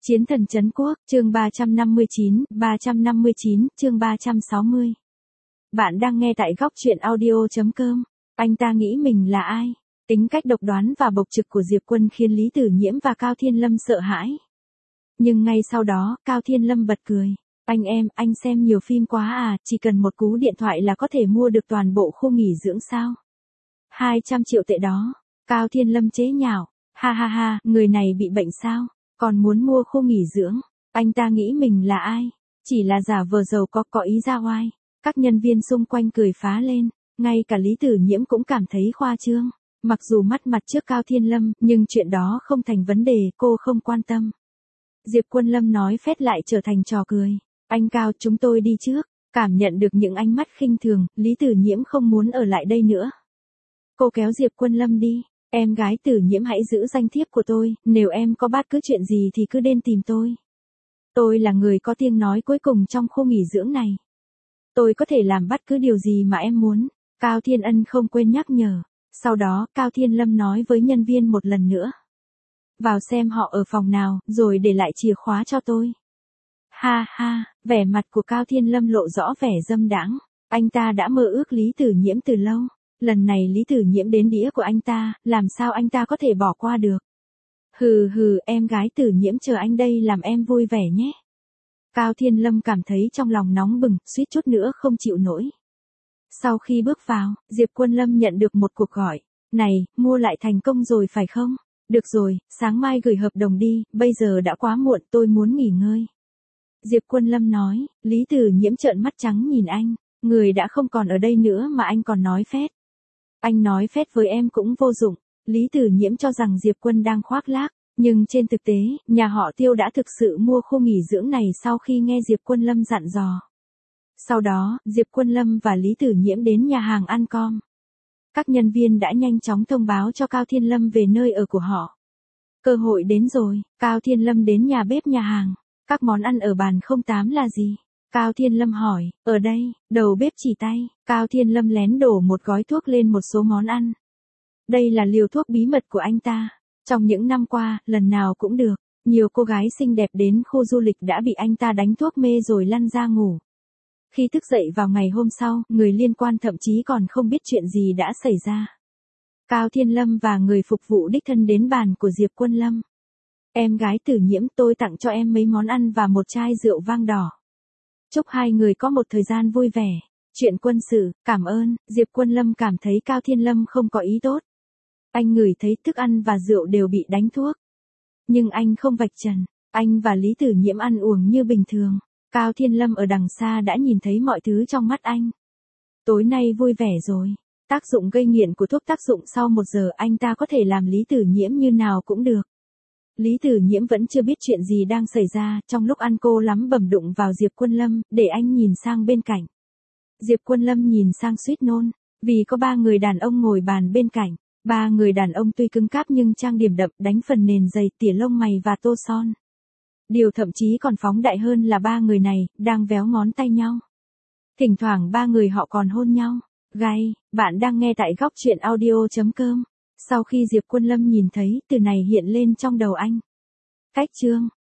Chiến thần trấn quốc, chương 359, chương 360. Bạn đang nghe tại góc truyện audio.com. Anh ta nghĩ mình là ai? Tính cách độc đoán và bộc trực của Diệp Quân khiến Lý Tử Nhiễm và Cao Thiên Lâm sợ hãi. Nhưng ngay sau đó, Cao Thiên Lâm bật cười. Anh xem nhiều phim quá à, chỉ cần một cú điện thoại là có thể mua được toàn bộ khu nghỉ dưỡng sao? 200 triệu tệ đó. Cao Thiên Lâm chế nhạo. Ha ha ha, người này bị bệnh sao? Còn muốn mua khu nghỉ dưỡng, anh ta nghĩ mình là ai? Chỉ là giả vờ giàu có ý ra oai. Các nhân viên xung quanh cười phá lên, ngay cả Lý Tử Nhiễm cũng cảm thấy khoa trương. Mặc dù mắt mặt trước Cao Thiên Lâm, nhưng chuyện đó không thành vấn đề, cô không quan tâm. Diệp Quân Lâm nói phét lại trở thành trò cười. Anh Cao, chúng tôi đi trước. Cảm nhận được những ánh mắt khinh thường, Lý Tử Nhiễm không muốn ở lại đây nữa. Cô kéo Diệp Quân Lâm đi. Em gái Tử Nhiễm hãy giữ danh thiếp của tôi, nếu em có bất cứ chuyện gì thì cứ đến tìm tôi. Tôi là người có tiếng nói cuối cùng trong khu nghỉ dưỡng này. Tôi có thể làm bất cứ điều gì mà em muốn. Cao Thiên Ân không quên nhắc nhở. Sau đó, Cao Thiên Lâm nói với nhân viên một lần nữa. Vào xem họ ở phòng nào, rồi để lại chìa khóa cho tôi. Ha ha, vẻ mặt của Cao Thiên Lâm lộ rõ vẻ dâm đãng. Anh ta đã mơ ước Lý Tử Nhiễm từ lâu. Lần này Lý Tử Nhiễm đến đĩa của anh ta, làm sao anh ta có thể bỏ qua được. Hừ, em gái Tử Nhiễm chờ anh đây làm em vui vẻ nhé. Cao Thiên Lâm cảm thấy trong lòng nóng bừng, suýt chút nữa không chịu nổi. Sau khi bước vào, Diệp Quân Lâm nhận được một cuộc gọi. Này, mua lại thành công rồi phải không? Được rồi, sáng mai gửi hợp đồng đi, bây giờ đã quá muộn, tôi muốn nghỉ ngơi. Diệp Quân Lâm nói. Lý Tử Nhiễm trợn mắt trắng nhìn anh. Người đã không còn ở đây nữa mà anh còn nói phét. Anh nói phét với em cũng vô dụng. Lý Tử Nhiễm cho rằng Diệp Quân đang khoác lác, nhưng trên thực tế, nhà họ Tiêu đã thực sự mua khu nghỉ dưỡng này sau khi nghe Diệp Quân Lâm dặn dò. Sau đó, Diệp Quân Lâm và Lý Tử Nhiễm đến nhà hàng ăn com. Các nhân viên đã nhanh chóng thông báo cho Cao Thiên Lâm về nơi ở của họ. Cơ hội đến rồi, Cao Thiên Lâm đến nhà bếp nhà hàng. Các món ăn ở bàn 08 là gì? Cao Thiên Lâm hỏi. Ở đây, đầu bếp chỉ tay. Cao Thiên Lâm lén đổ một gói thuốc lên một số món ăn. Đây là liều thuốc bí mật của anh ta. Trong những năm qua, lần nào cũng được. Nhiều cô gái xinh đẹp đến khu du lịch đã bị anh ta đánh thuốc mê rồi lăn ra ngủ. Khi thức dậy vào ngày hôm sau, người liên quan thậm chí còn không biết chuyện gì đã xảy ra. Cao Thiên Lâm và người phục vụ đích thân đến bàn của Diệp Quân Lâm. Em gái Tử Nhiễm, tôi tặng cho em mấy món ăn và một chai rượu vang đỏ. Chúc hai người có một thời gian vui vẻ. Chuyện quân sự, cảm ơn. Diệp Quân Lâm cảm thấy Cao Thiên Lâm không có ý tốt. Anh ngửi thấy thức ăn và rượu đều bị đánh thuốc. Nhưng anh không vạch trần. Anh và Lý Tử Nhiễm ăn uống như bình thường. Cao Thiên Lâm ở đằng xa đã nhìn thấy mọi thứ trong mắt anh. Tối nay vui vẻ rồi. Tác dụng gây nghiện của thuốc tác dụng sau 1 giờ anh ta có thể làm Lý Tử Nhiễm như nào cũng được. Lý Tử Nhiễm vẫn chưa biết chuyện gì đang xảy ra, trong lúc ăn cô lắm bầm đụng vào Diệp Quân Lâm, để anh nhìn sang bên cạnh. Diệp Quân Lâm nhìn sang suýt nôn, vì có 3 người đàn ông ngồi bàn bên cạnh. 3 người đàn ông tuy cứng cáp nhưng trang điểm đậm, đánh phần nền dày, tỉa lông mày và tô son. Điều thậm chí còn phóng đại hơn là 3 người này, đang véo ngón tay nhau. Thỉnh thoảng 3 người họ còn hôn nhau. Gay, bạn đang nghe tại góc truyện audio.com. Sau khi Diệp Quân Lâm nhìn thấy, từ này hiện lên trong đầu anh. Cách chương.